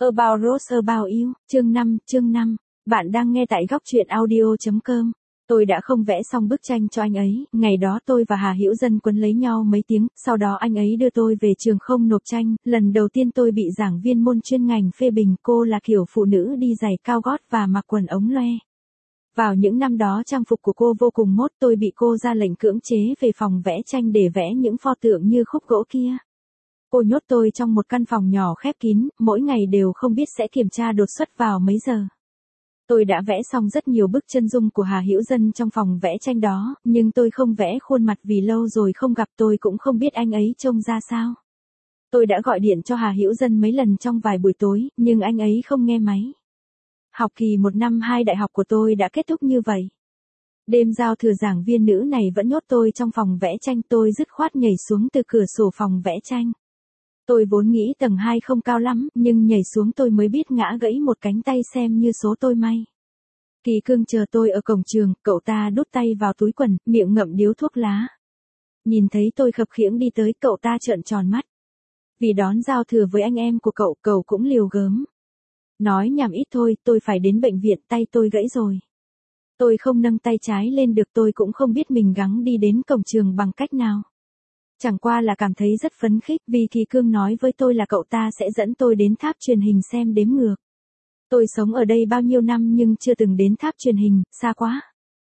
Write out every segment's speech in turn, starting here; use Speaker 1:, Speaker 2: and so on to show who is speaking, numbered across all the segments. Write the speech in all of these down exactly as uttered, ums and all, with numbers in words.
Speaker 1: About Rose About You, chương năm, chương năm. Bạn đang nghe tại góc truyện audio chấm com. Tôi đã không vẽ xong bức tranh cho anh ấy, ngày đó tôi và Hà Hữu Dân quấn lấy nhau mấy tiếng, sau đó anh ấy đưa tôi về trường không nộp tranh, lần đầu tiên tôi bị giảng viên môn chuyên ngành phê bình cô là kiểu phụ nữ đi giày cao gót và mặc quần ống loe. Vào những năm đó trang phục của cô vô cùng mốt, tôi bị cô ra lệnh cưỡng chế về phòng vẽ tranh để vẽ những pho tượng như khúc gỗ kia. Cô nhốt tôi trong một căn phòng nhỏ khép kín, mỗi ngày đều không biết sẽ kiểm tra đột xuất vào mấy giờ. Tôi đã vẽ xong rất nhiều bức chân dung của Hà Hữu Dân trong phòng vẽ tranh đó, nhưng tôi không vẽ khuôn mặt vì lâu rồi không gặp, tôi cũng không biết anh ấy trông ra sao. Tôi đã gọi điện cho Hà Hữu Dân mấy lần trong vài buổi tối, nhưng anh ấy không nghe máy. Học kỳ một năm hai đại học của tôi đã kết thúc như vậy. Đêm giao thừa giảng viên nữ này vẫn nhốt tôi trong phòng vẽ tranh, tôi dứt khoát nhảy xuống từ cửa sổ phòng vẽ tranh. Tôi vốn nghĩ tầng hai không cao lắm, nhưng nhảy xuống tôi mới biết ngã gãy một cánh tay, xem như số tôi may. Kỳ Cương chờ tôi ở cổng trường, cậu ta đút tay vào túi quần, miệng ngậm điếu thuốc lá. Nhìn thấy tôi khập khiễng đi tới, cậu ta trợn tròn mắt. Vì đón giao thừa với anh em của cậu, cậu cũng liều gớm. Nói nhảm ít thôi, tôi phải đến bệnh viện, tay tôi gãy rồi. Tôi không nâng tay trái lên được, tôi cũng không biết mình gắng đi đến cổng trường bằng cách nào. Chẳng qua là cảm thấy rất phấn khích vì Kỳ Cương nói với tôi là cậu ta sẽ dẫn tôi đến tháp truyền hình xem đếm ngược. Tôi sống ở đây bao nhiêu năm nhưng chưa từng đến tháp truyền hình, xa quá.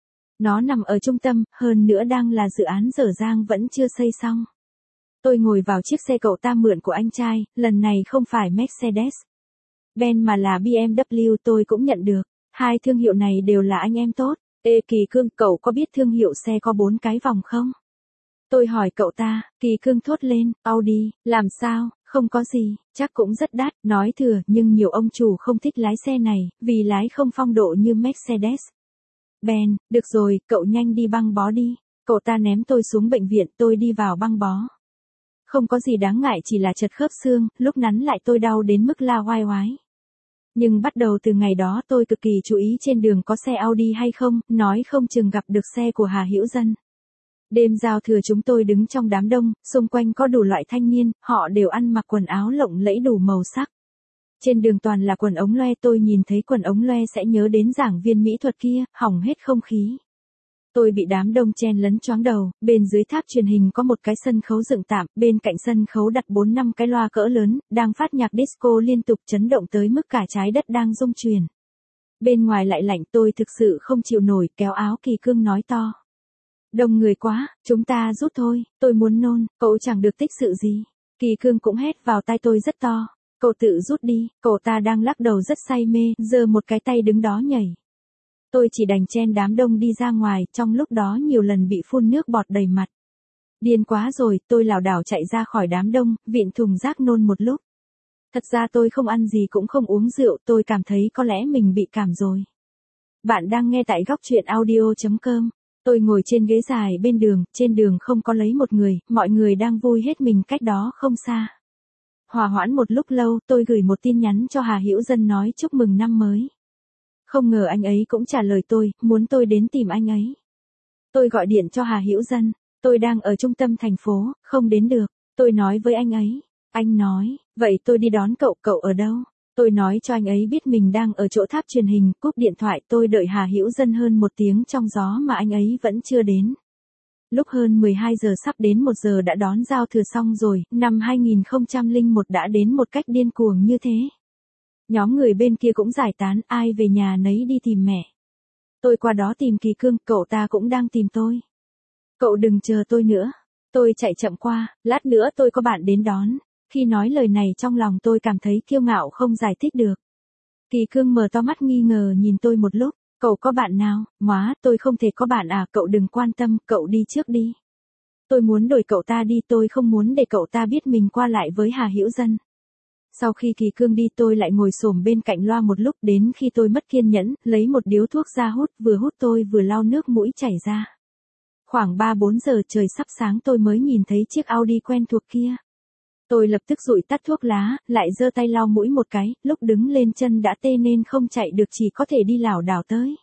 Speaker 1: Nó nằm ở trung tâm, hơn nữa đang là dự án dở dang vẫn chưa xây xong. Tôi ngồi vào chiếc xe cậu ta mượn của anh trai, lần này không phải Mercedes-Benz mà là bê em vê, tôi cũng nhận được. Hai thương hiệu này đều là anh em tốt. Ê Kỳ Cương, cậu có biết thương hiệu xe có bốn cái vòng không? Tôi hỏi cậu ta, Kỳ Cương thốt lên, Audi, làm sao, không có gì, chắc cũng rất đắt, nói thừa, nhưng nhiều ông chủ không thích lái xe này, vì lái không phong độ như Mercedes-Benz. Được rồi, cậu nhanh đi băng bó đi. Cậu ta ném tôi xuống bệnh viện, tôi đi vào băng bó. Không có gì đáng ngại, chỉ là chật khớp xương, lúc nắn lại tôi đau đến mức la oai oái. Nhưng bắt đầu từ ngày đó tôi cực kỳ chú ý trên đường có xe Audi hay không, nói không chừng gặp được xe của Hà Hữu Dân. Đêm giao thừa chúng tôi đứng trong đám đông, xung quanh có đủ loại thanh niên, họ đều ăn mặc quần áo lộng lẫy đủ màu sắc. Trên đường toàn là quần ống loe, tôi nhìn thấy quần ống loe sẽ nhớ đến giảng viên mỹ thuật kia, hỏng hết không khí. Tôi bị đám đông chen lấn choáng đầu, bên dưới tháp truyền hình có một cái sân khấu dựng tạm, bên cạnh sân khấu đặt bốn năm cái loa cỡ lớn, đang phát nhạc disco liên tục chấn động tới mức cả trái đất đang rung chuyển. Bên ngoài lại lạnh, tôi thực sự không chịu nổi, kéo áo Kỳ Cương nói to. Đông người quá, chúng ta rút thôi, tôi muốn nôn, cậu chẳng được tích sự gì. Kỳ Cương cũng hét vào tai tôi rất to, cậu tự rút đi, cậu ta đang lắc đầu rất say mê, giơ một cái tay đứng đó nhảy. Tôi chỉ đành chen đám đông đi ra ngoài, trong lúc đó nhiều lần bị phun nước bọt đầy mặt. Điên quá rồi, tôi lảo đảo chạy ra khỏi đám đông, vịn thùng rác nôn một lúc. Thật ra tôi không ăn gì cũng không uống rượu, tôi cảm thấy có lẽ mình bị cảm rồi. Bạn đang nghe tại góc truyện audio chấm com. Tôi ngồi trên ghế dài bên đường, trên đường không có lấy một người, mọi người đang vui hết mình cách đó không xa. Hòa hoãn một lúc lâu, tôi gửi một tin nhắn cho Hà Hữu Dân nói chúc mừng năm mới. Không ngờ anh ấy cũng trả lời tôi, muốn tôi đến tìm anh ấy. Tôi gọi điện cho Hà Hữu Dân, tôi đang ở trung tâm thành phố, không đến được. Tôi nói với anh ấy, anh nói, vậy tôi đi đón cậu, cậu ở đâu? Tôi nói cho anh ấy biết mình đang ở chỗ tháp truyền hình, cúp điện thoại, tôi đợi Hà Hữu Dân hơn một tiếng trong gió mà anh ấy vẫn chưa đến. Lúc hơn mười hai giờ sắp đến một giờ đã đón giao thừa xong rồi, năm hai nghìn không trăm lẻ một đã đến một cách điên cuồng như thế. Nhóm người bên kia cũng giải tán, ai về nhà nấy đi tìm mẹ. Tôi qua đó tìm Kỳ Cương, cậu ta cũng đang tìm tôi. Cậu đừng chờ tôi nữa. Tôi chạy chậm qua, lát nữa tôi có bạn đến đón. Khi nói lời này trong lòng tôi cảm thấy kiêu ngạo không giải thích được. Kỳ Cương mở to mắt nghi ngờ nhìn tôi một lúc, cậu có bạn nào? Móa, tôi không thể có bạn à, cậu đừng quan tâm, cậu đi trước đi. Tôi muốn đổi cậu ta đi, tôi không muốn để cậu ta biết mình qua lại với Hà Hữu Dân. Sau khi Kỳ Cương đi tôi lại ngồi xổm bên cạnh loa một lúc, đến khi tôi mất kiên nhẫn, lấy một điếu thuốc ra hút, vừa hút tôi vừa lau nước mũi chảy ra. Khoảng ba bốn giờ trời sắp sáng tôi mới nhìn thấy chiếc Audi quen thuộc kia. Tôi lập tức dụi tắt thuốc lá, lại giơ tay lau mũi một cái, lúc đứng lên chân đã tê nên không chạy được, chỉ có thể đi lảo đảo tới.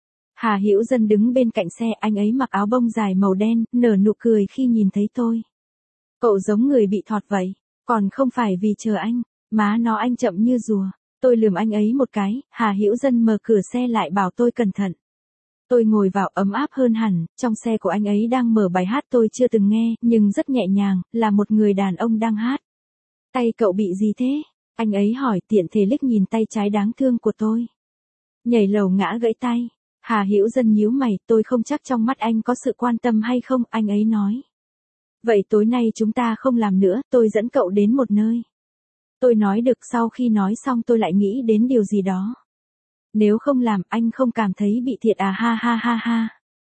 Speaker 1: Hà Hữu Dân đứng bên cạnh xe, anh ấy mặc áo bông dài màu đen, nở nụ cười khi nhìn thấy tôi. Cậu giống người bị thọt vậy, còn không phải vì chờ anh, má nó anh chậm như rùa. Tôi lườm anh ấy một cái, Hà Hữu Dân mở cửa xe lại bảo tôi cẩn thận. Tôi ngồi vào ấm áp hơn hẳn, trong xe của anh ấy đang mở bài hát tôi chưa từng nghe, nhưng rất nhẹ nhàng, là một người đàn ông đang hát. Tay cậu bị gì thế? Anh ấy hỏi tiện thể liếc nhìn tay trái đáng thương của tôi. Nhảy lầu ngã gãy tay. Hà Hữu Dân nhíu mày, tôi không chắc trong mắt anh có sự quan tâm hay không, anh ấy nói. Vậy tối nay chúng ta không làm nữa, tôi dẫn cậu đến một nơi. Tôi nói được, sau khi nói xong tôi lại nghĩ đến điều gì đó. Nếu không làm anh không cảm thấy bị thiệt à, ha ha ha ha.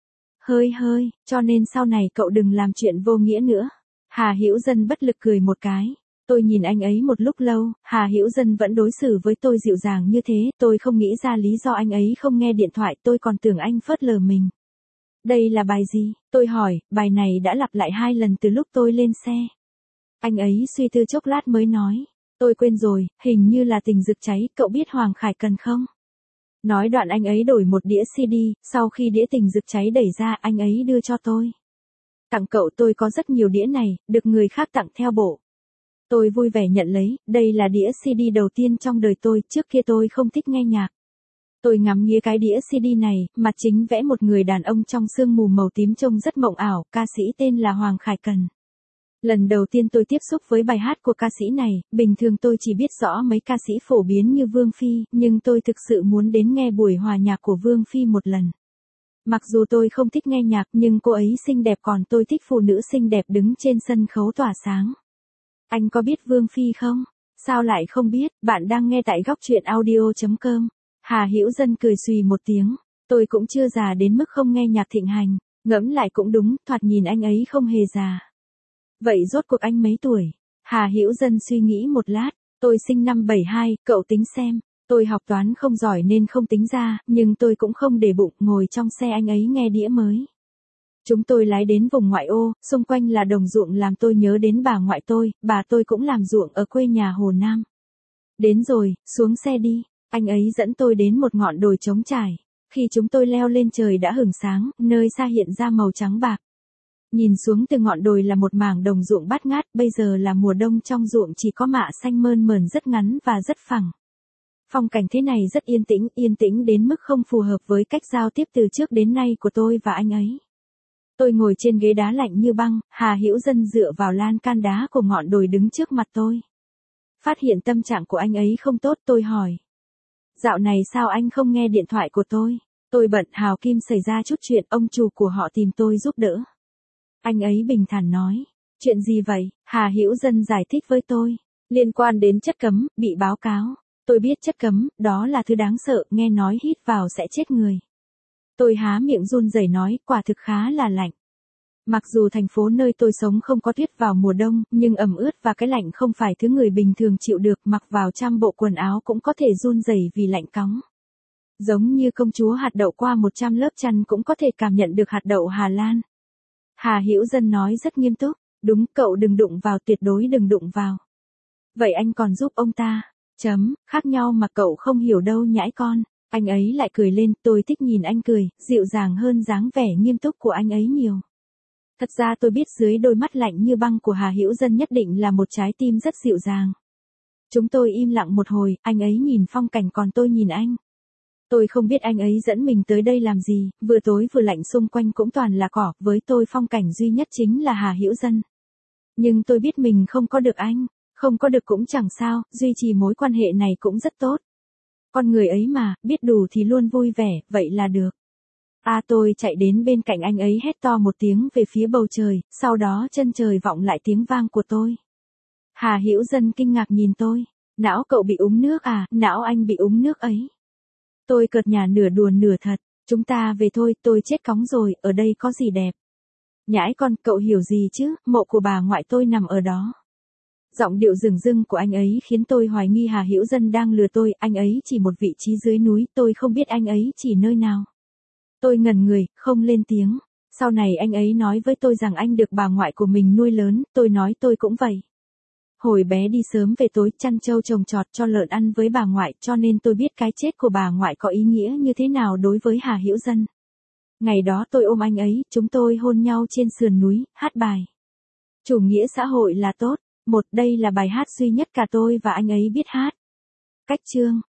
Speaker 1: Hơi hơi, cho nên sau này cậu đừng làm chuyện vô nghĩa nữa. Hà Hữu Dân bất lực cười một cái. Tôi nhìn anh ấy một lúc lâu, Hà Hữu Dân vẫn đối xử với tôi dịu dàng như thế, tôi không nghĩ ra lý do anh ấy không nghe điện thoại, tôi còn tưởng anh phớt lờ mình. Đây là bài gì? Tôi hỏi, bài này đã lặp lại hai lần từ lúc tôi lên xe. Anh ấy suy tư chốc lát mới nói, tôi quên rồi, hình như là Tình Rực Cháy, cậu biết Hoàng Khải Cần không? Nói đoạn anh ấy đổi một đĩa xê đê, sau khi đĩa Tình Rực Cháy đẩy ra anh ấy đưa cho tôi. Tặng cậu, tôi có rất nhiều đĩa này, được người khác tặng theo bộ. Tôi vui vẻ nhận lấy, đây là đĩa xê đê đầu tiên trong đời tôi, trước kia tôi không thích nghe nhạc. Tôi ngắm nghía cái đĩa xê đê này, mặt chính vẽ một người đàn ông trong sương mù màu tím trông rất mộng ảo, ca sĩ tên là Hoàng Khải Cần. Lần đầu tiên tôi tiếp xúc với bài hát của ca sĩ này, bình thường tôi chỉ biết rõ mấy ca sĩ phổ biến như Vương Phi, nhưng tôi thực sự muốn đến nghe buổi hòa nhạc của Vương Phi một lần. Mặc dù tôi không thích nghe nhạc nhưng cô ấy xinh đẹp, còn tôi thích phụ nữ xinh đẹp đứng trên sân khấu tỏa sáng. Anh có biết Vương Phi không? Sao lại không biết, bạn đang nghe tại góc truyện audio chấm com. Hà Hữu Dân cười xùy một tiếng, tôi cũng chưa già đến mức không nghe nhạc thịnh hành, ngẫm lại cũng đúng, thoạt nhìn anh ấy không hề già. Vậy rốt cuộc anh mấy tuổi? Hà Hữu Dân suy nghĩ một lát, tôi sinh năm bảy hai, cậu tính xem, tôi học toán không giỏi nên không tính ra, nhưng tôi cũng không để bụng, ngồi trong xe anh ấy nghe đĩa mới. Chúng tôi lái đến vùng ngoại ô, xung quanh là đồng ruộng làm tôi nhớ đến bà ngoại tôi, bà tôi cũng làm ruộng ở quê nhà Hồ Nam. Đến rồi, xuống xe đi, anh ấy dẫn tôi đến một ngọn đồi trống trải. Khi chúng tôi leo lên trời đã hửng sáng, nơi xa hiện ra màu trắng bạc. Nhìn xuống từ ngọn đồi là một mảng đồng ruộng bát ngát, bây giờ là mùa đông, trong ruộng chỉ có mạ xanh mơn mởn rất ngắn và rất phẳng. Phong cảnh thế này rất yên tĩnh, yên tĩnh đến mức không phù hợp với cách giao tiếp từ trước đến nay của tôi và anh ấy. Tôi ngồi trên ghế đá lạnh như băng, Hà Hữu Dân dựa vào lan can đá của ngọn đồi đứng trước mặt tôi. Phát hiện tâm trạng của anh ấy không tốt, tôi hỏi. Dạo này sao anh không nghe điện thoại của tôi? Tôi bận, Hào Kim xảy ra chút chuyện, ông chủ của họ tìm tôi giúp đỡ. Anh ấy bình thản nói. Chuyện gì vậy? Hà Hữu Dân giải thích với tôi. Liên quan đến chất cấm, bị báo cáo. Tôi biết chất cấm, đó là thứ đáng sợ, nghe nói hít vào sẽ chết người. Tôi há miệng run rẩy nói, quả thực khá là lạnh. Mặc dù thành phố nơi tôi sống không có tuyết vào mùa đông, nhưng ẩm ướt và cái lạnh không phải thứ người bình thường chịu được, mặc vào trăm bộ quần áo cũng có thể run rẩy vì lạnh cóng. Giống như công chúa hạt đậu qua một trăm lớp chăn cũng có thể cảm nhận được hạt đậu Hà Lan. Hà Hữu Dân nói rất nghiêm túc, đúng, cậu đừng đụng vào, tuyệt đối đừng đụng vào. Vậy anh còn giúp ông ta? Chấm, khác nhau mà cậu không hiểu đâu nhãi con. Anh ấy lại cười lên, tôi thích nhìn anh cười, dịu dàng hơn dáng vẻ nghiêm túc của anh ấy nhiều. Thật ra tôi biết dưới đôi mắt lạnh như băng của Hà Hữu Dân nhất định là một trái tim rất dịu dàng. Chúng tôi im lặng một hồi, anh ấy nhìn phong cảnh còn tôi nhìn anh. Tôi không biết anh ấy dẫn mình tới đây làm gì, vừa tối vừa lạnh xung quanh cũng toàn là cỏ, với tôi phong cảnh duy nhất chính là Hà Hữu Dân. Nhưng tôi biết mình không có được anh, không có được cũng chẳng sao, duy trì mối quan hệ này cũng rất tốt. Con người ấy mà, biết đủ thì luôn vui vẻ, vậy là được. À tôi chạy đến bên cạnh anh ấy hét to một tiếng về phía bầu trời, sau đó chân trời vọng lại tiếng vang của tôi. Hà Hữu Dân kinh ngạc nhìn tôi, não cậu bị úng nước à, não anh bị úng nước ấy. Tôi cợt nhả nửa đùa nửa thật, chúng ta về thôi, tôi chết cóng rồi, ở đây có gì đẹp. Nhãi con, cậu hiểu gì chứ, mộ của bà ngoại tôi nằm ở đó. Giọng điệu rừng rưng của anh ấy khiến tôi hoài nghi Hà Hữu Dân đang lừa tôi, anh ấy chỉ một vị trí dưới núi, tôi không biết anh ấy chỉ nơi nào. Tôi ngẩn người, không lên tiếng. Sau này anh ấy nói với tôi rằng anh được bà ngoại của mình nuôi lớn, tôi nói tôi cũng vậy. Hồi bé đi sớm về tối chăn trâu trồng trọt cho lợn ăn với bà ngoại, cho nên tôi biết cái chết của bà ngoại có ý nghĩa như thế nào đối với Hà Hữu Dân. Ngày đó tôi ôm anh ấy, chúng tôi hôn nhau trên sườn núi, hát bài. Chủ nghĩa xã hội là tốt. Một, đây là bài hát duy nhất cả tôi và anh ấy biết hát. Cách chương